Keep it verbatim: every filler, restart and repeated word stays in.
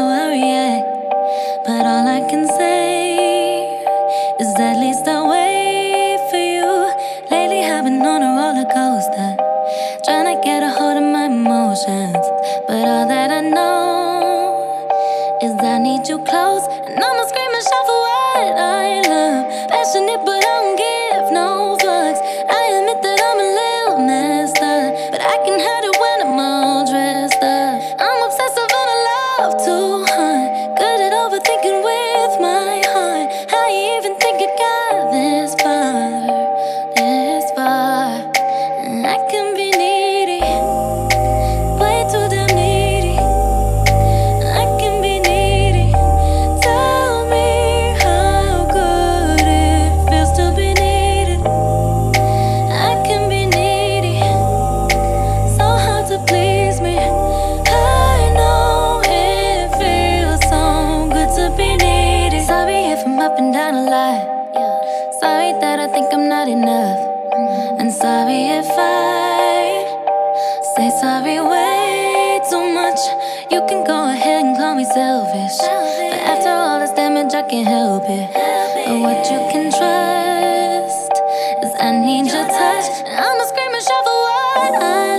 how I react, but all I can say is at least I wait for you. Lately I've been on a roller coaster, trying to get a hold of my emotions, but all that I know is I need you close, and I'ma scream and shout for what I love. Passionate, but I don't give no fucks. I admit that I'm a little messed up, but I can hide it when I'm all dressed up. I'm obsessive and I love to hunt, good at overthinking with my heart. How you even think it got this far, this far? I can be needy, way too damn needy. I can be needy. Tell me how good it feels to be needed. I can be needy, so hard to please me. I know it feels so good to be needed. Sorry if I'm up and down a lot. Sorry that I think I'm not enough. And sorry if I say sorry way too much. You can go ahead and call me selfish, but after all this damage I can't help it. But what you can trust is I need your touch, and I'ma scream and shout for what I